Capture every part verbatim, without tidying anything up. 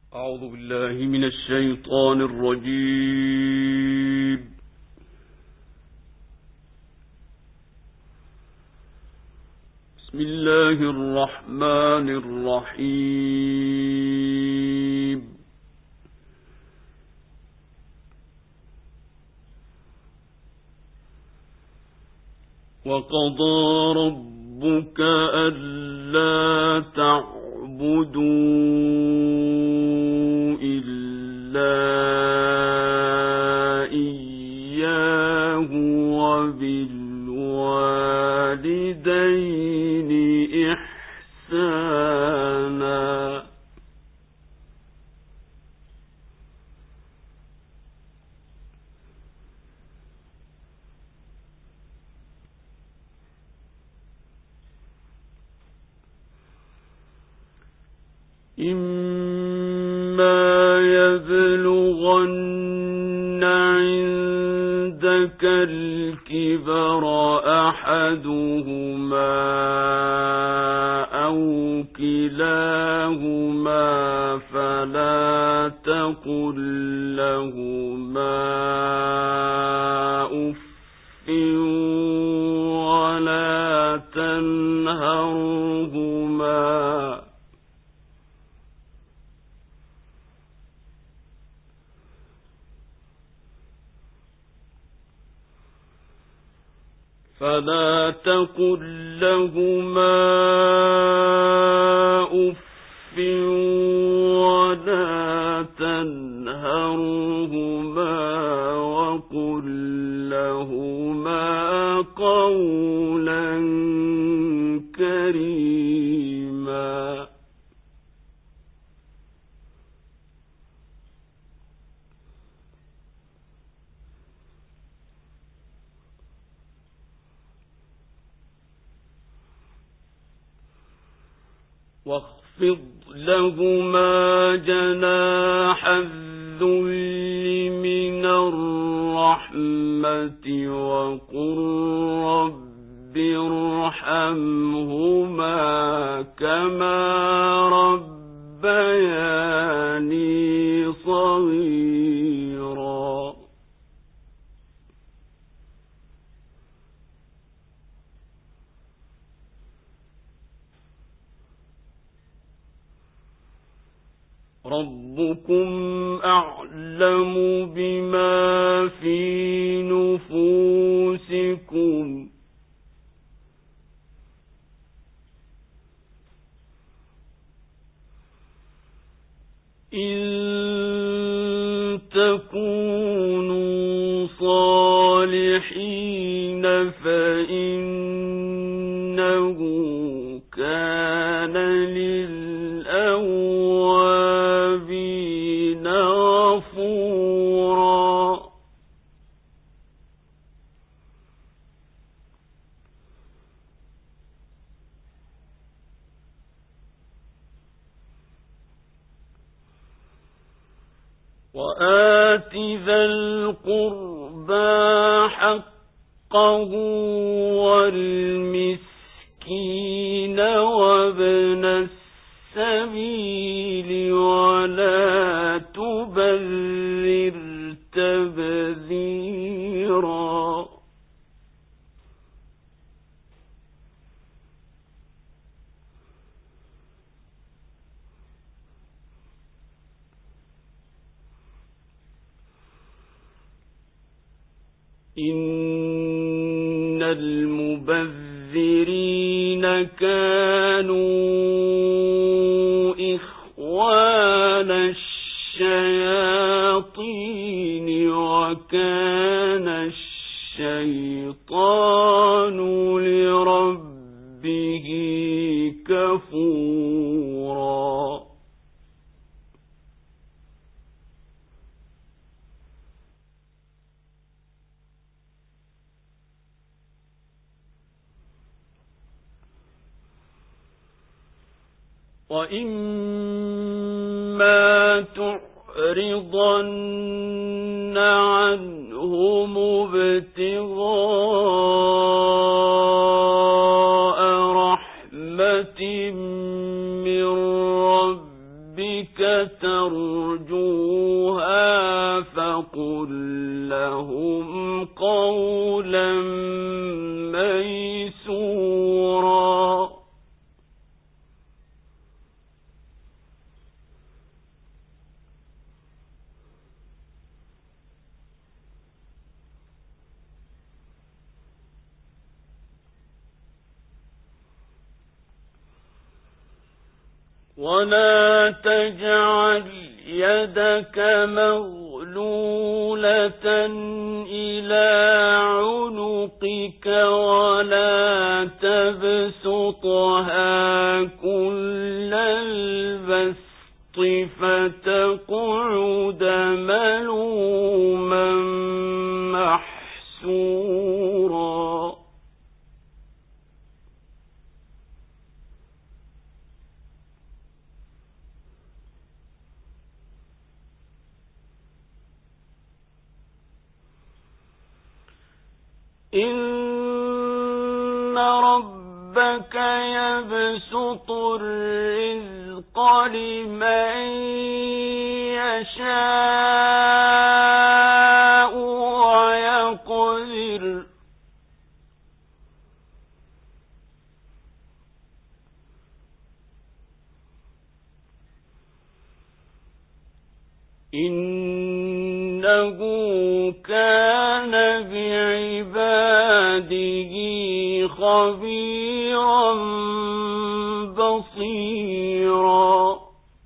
أعوذ بالله من الشيطان الرجيم. بسم الله الرحمن الرحيم. وقضى ربك ألا تعبدوا إلا إياه وبالوالدين إحسانا. إما يبلغن عندك الكبر أحدهما أو كلاهما فلا تقل لهما أف ولا تنهرهما فلا تقل لهما أف ولا تنهرهما وقل لهما قولا كريما. واخفض لهما جناح الذل من الرحمة وقل رب ارحمهما كما ربياني صغيرا. ربكم أعلم بما في نفوسكم إن تكونوا صالحين فإنه كان للأوابين غفورا. وآت ذا القربى حقه والمسكين وابن السبيل ولا تبذر تبذيرا. إن المبذرين كانوا إخوان الشياطين وكان الشيطان لربه كفورا. وإما تعرضن عنهم ابتغاء رحمة من ربك ترجوها فقل لهم قولا ميسورا ولا تجعل يدك مغلولة إلى عنقك ولا تبسطها كل البسط فتقعد ملوما محسورا إن ربك يبسط الرزق لمن يشاء ويقدر إنه كان بعباده خبيرا بصيرا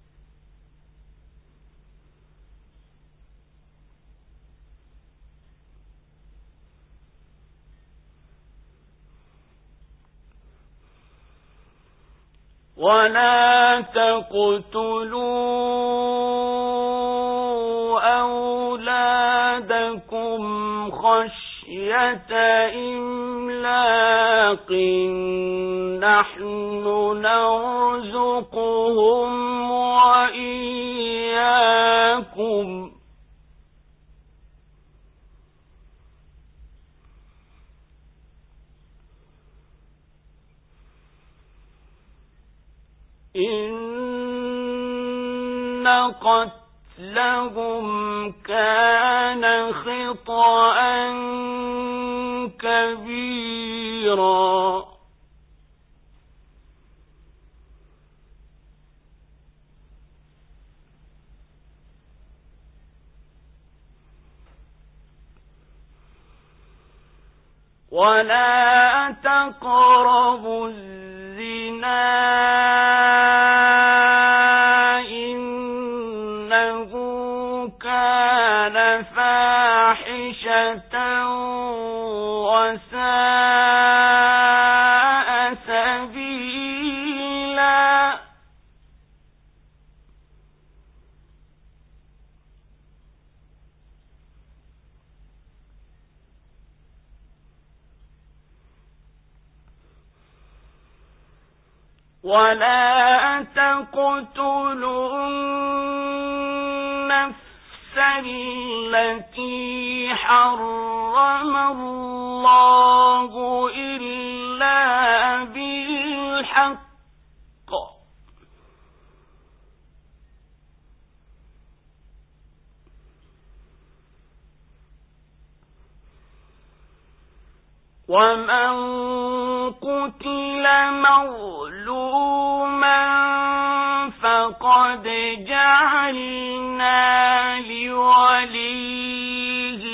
ولا تقتلوا أولادكم خشية إملاق نحن نرزقهم وإياكم إن قتلهم كان خطأ كبيرا ولا تقربوا الزنا إنه كان فاحشة وساء سبيلا ولا تقتلوا النفس التي حرم الله إلا بالحق ومن قتل مظلوما فقد جعلنا لوليه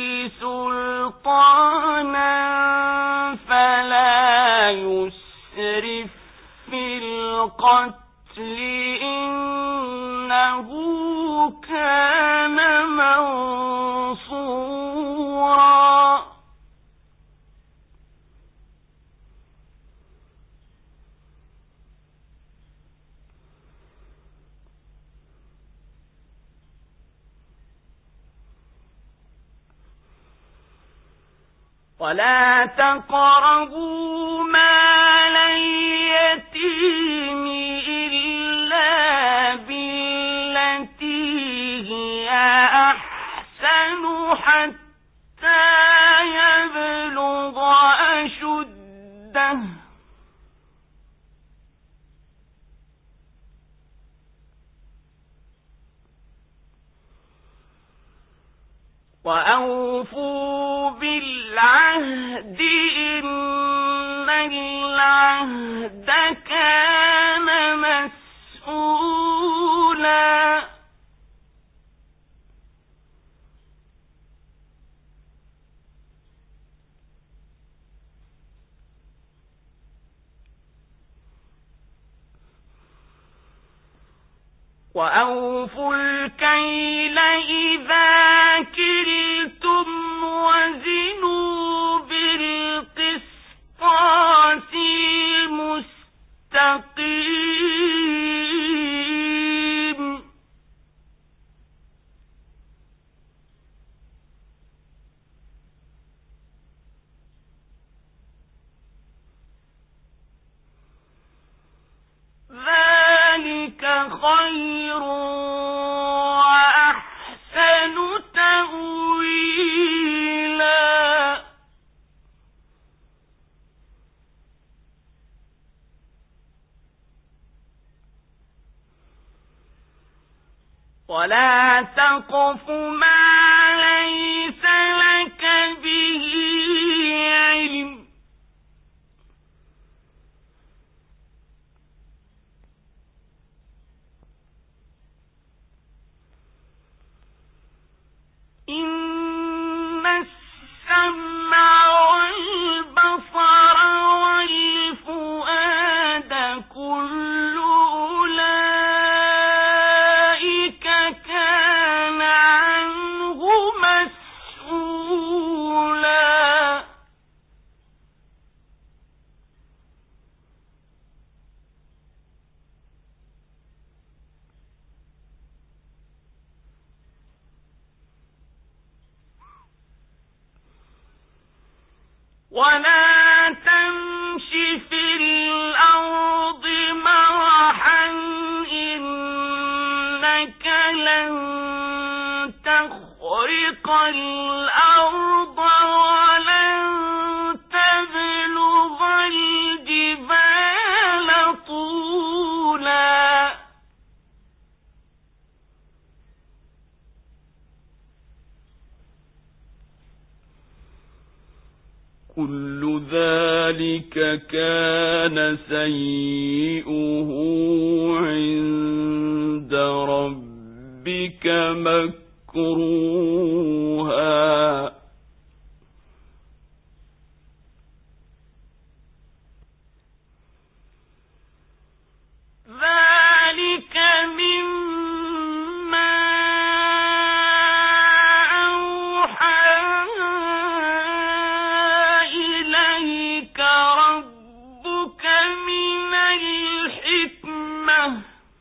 سلطانا فلا يسرف في القتل إنه كان منصورا ولا تقربوا مال اليتيم إلا بالتي هي أحسن حتى يبلغ أشده وأوفوا بالعهد إن العهد كان مسؤولا وأوفوا الكيل إذا كلتم وزنوا بالقسطاس المستقيم ذلك خير وأحسن تأويلا ولا تقف ما ليس لك به علم إن السمع والبصر والفؤاد كل أولئك كان عنه مسؤولا ولا تمش في الأرض مرحا إنك لن تخرق الأرض ولن تبلغ الجبال طولا كل ذلك كان سيئه عند ربك مكروها ذلك مما أوحى إليك ربك من الحكمة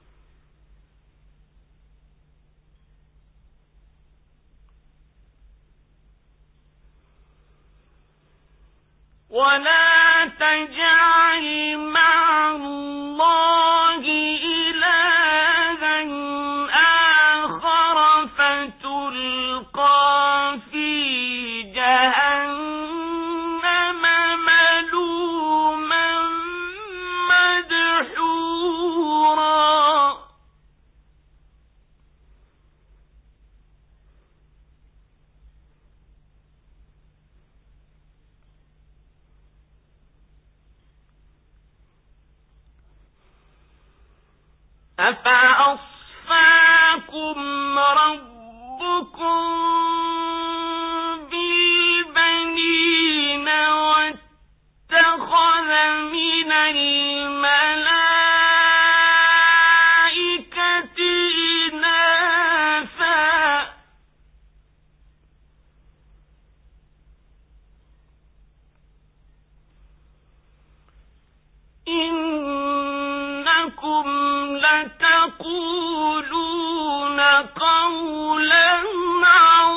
ولا تجعل مع الله إلها آخر فتلقى في جهنم ملوما مدحورا أفأصفاكم ربكم بالبنين واتخذ من الملائكة إناثا إنكم لتقولون قولا عظيما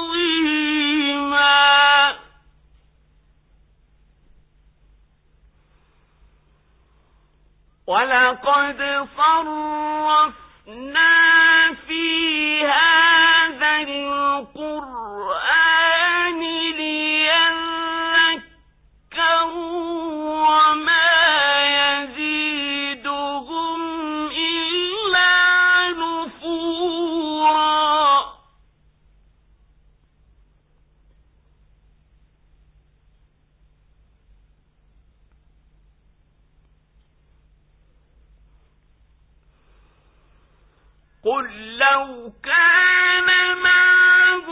قل لو كان معه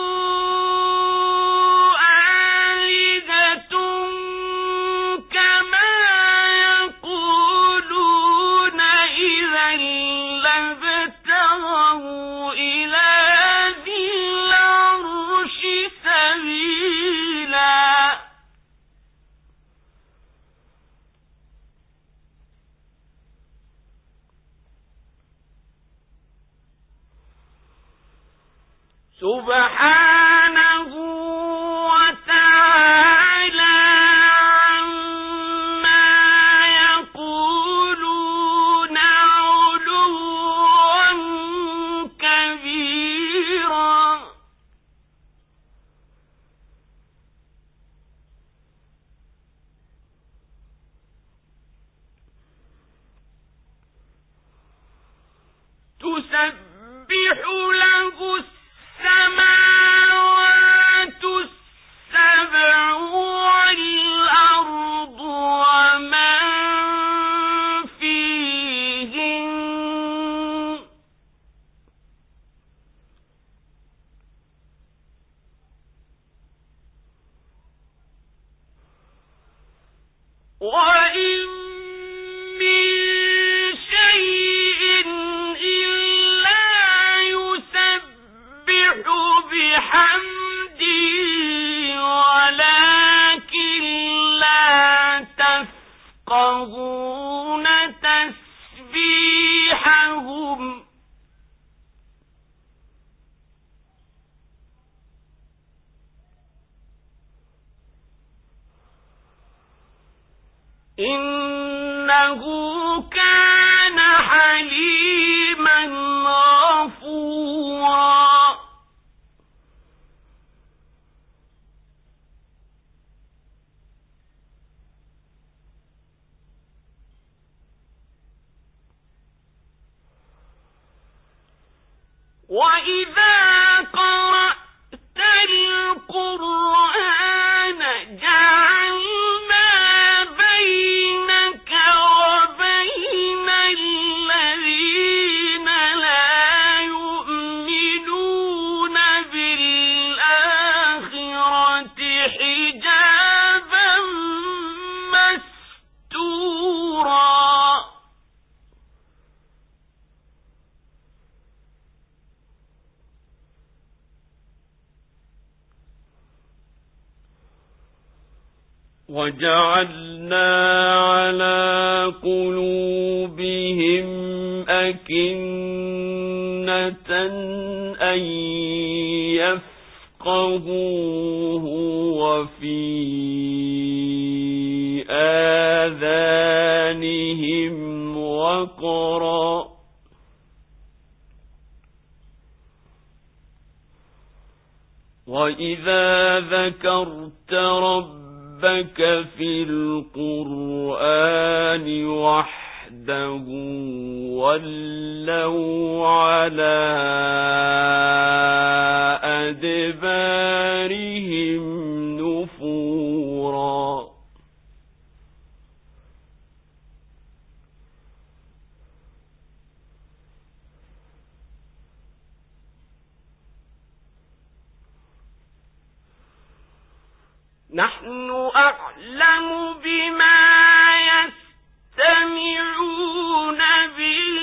آلهة كما يقولون إذا لابتغوا إلى ذي العرش سبيلا سبحانه وتعالى عما يقولون علوا كبيرا تسبح له السماوات السبع والأرض ومن فيهن وإن من شيء إلا يسبح بحمده ولكن لا تفقهون تسبيحهم إنه كان حليما غفورا وإذا قرأت القرآن جعلنا بينك وبين الذين لا يؤمنون بالآخرة حجابا مستورا وجعلنا على قلوبهم أكنة أن يفقهوه وفي آذانهم وقرا وإذا ذكرت ربك ربك في القرآن وحده ولوا على أدبارهم نفورا نحن أعلم بما يستمعون به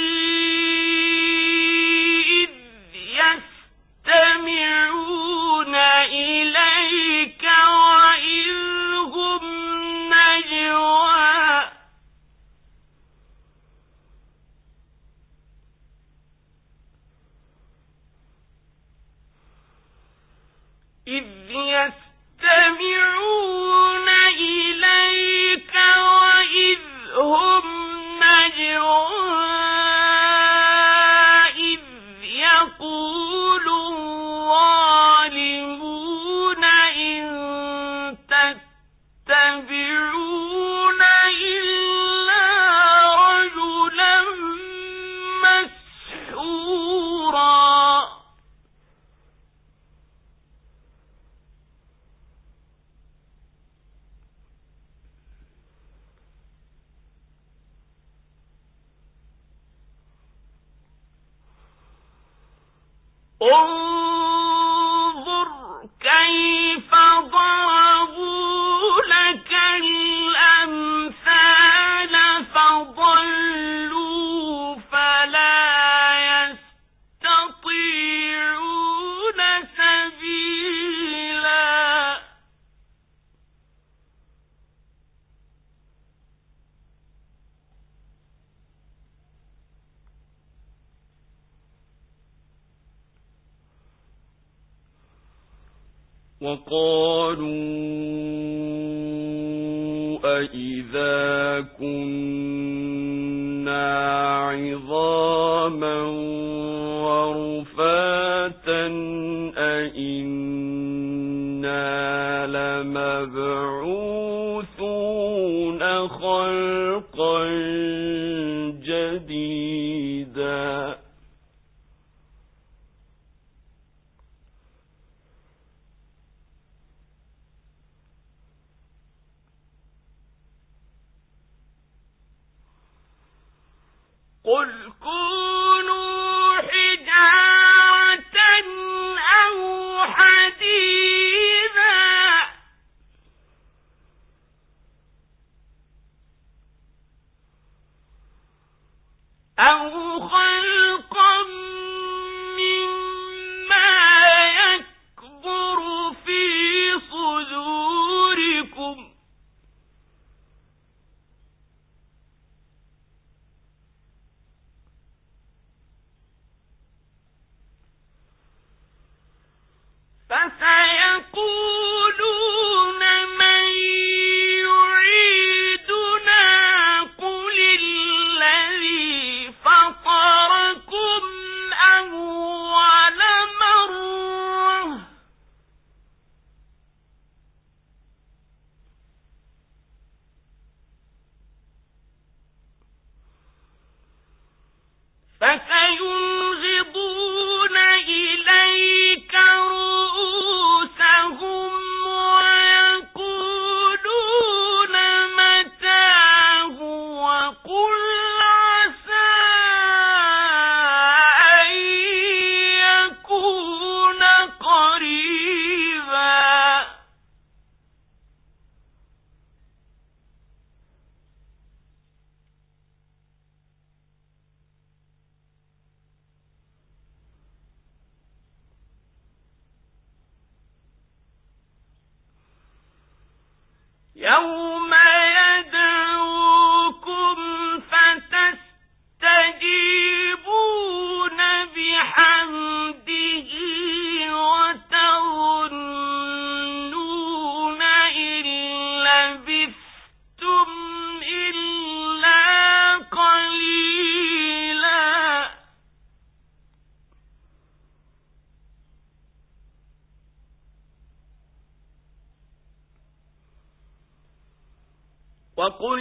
إذ يستمعون إليك وإذ هم نجوى إذ يستمعون يستمعون إليك وإذ هم نجوى إذ يقول الظالمون إن تتبعون إلا رجلا مسحورا انظر كيف ضربوا لك الأمثال فضلوا فلا يستطيعون سبيلا. وقالوا أإذا كنا عظاما ورفاتا أإنا لمبعوثون خلقا جديدا. قل كونوا حجارة أو حديدا أو خلقا مما يكبر في صدوركم فسيقولون من يعيدنا قل الذي فطركم أول مرة فسينغضون إليك رؤوسهم ويقولون متاه وقل عسى أن يكون قريبا. يوم يدعوكم فتستجيبون بحمده وتظنون إن لبثتم إلا قليلا. وقل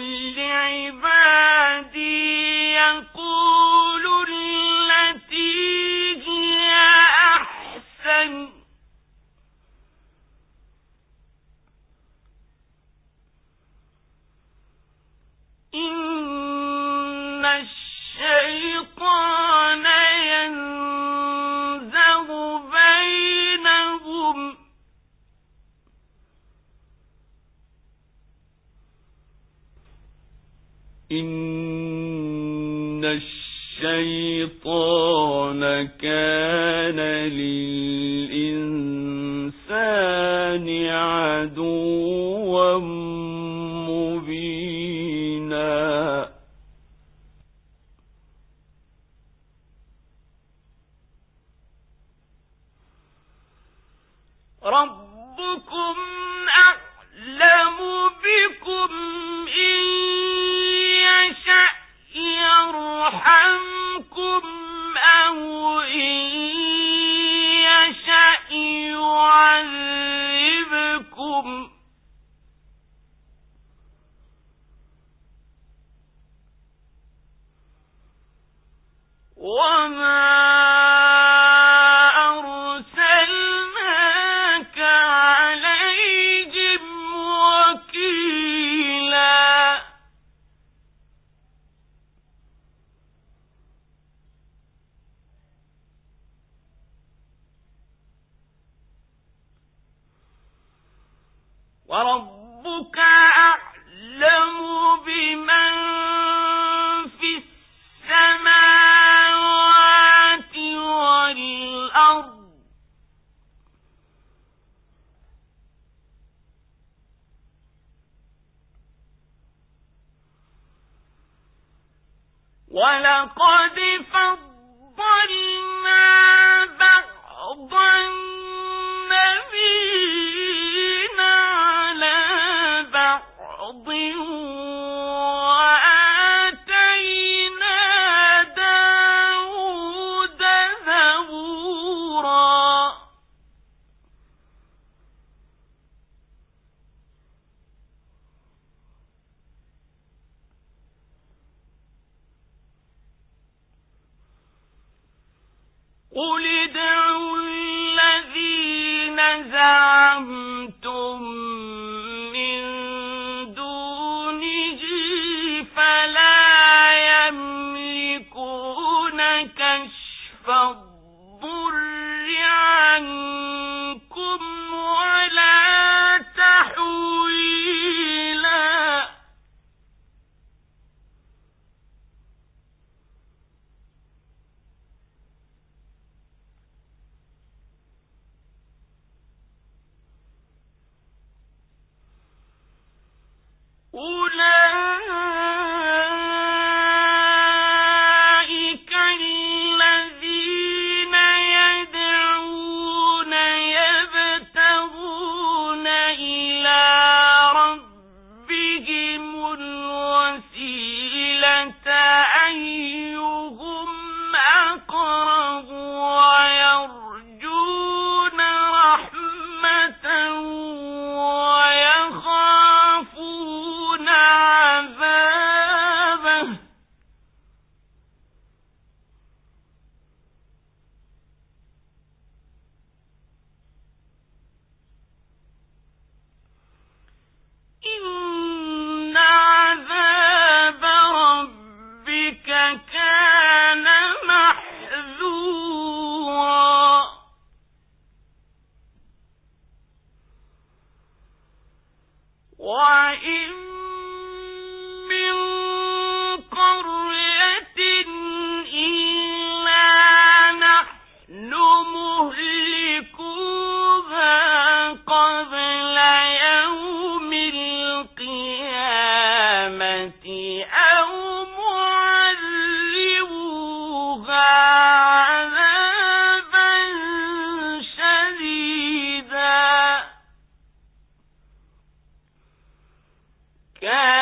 لعبادي يقولوا التي هي أحسن إن الشيطان ينزغ بينهم إن الشيطان كان للإنسان عدوا مبينا. ربكم أعلم بكم إن يشأ يرحمكم أو إن يشأ يعذبكم وما أرسلناك عليهم وكيلا. وربك أعلم بمن في السماوات والأرض ولقد فضلنا بعض النبيين على بعض وآتينا داود زبورا قل ادعوا الذين زعمتم من دونه فلا يملكون كشف الضر عنكم ولا تحويلا أولئك الذين يدعون يبتغون إلى ربهم الوسيلة أيهم أقرب ويرجون رحمته ويخافون عذابه إن عذاب ربك كان محذورا وإن من قرية إلا نحن مهلكوها قبل يوم القيامة أو معذبوها عذابا شديدا كان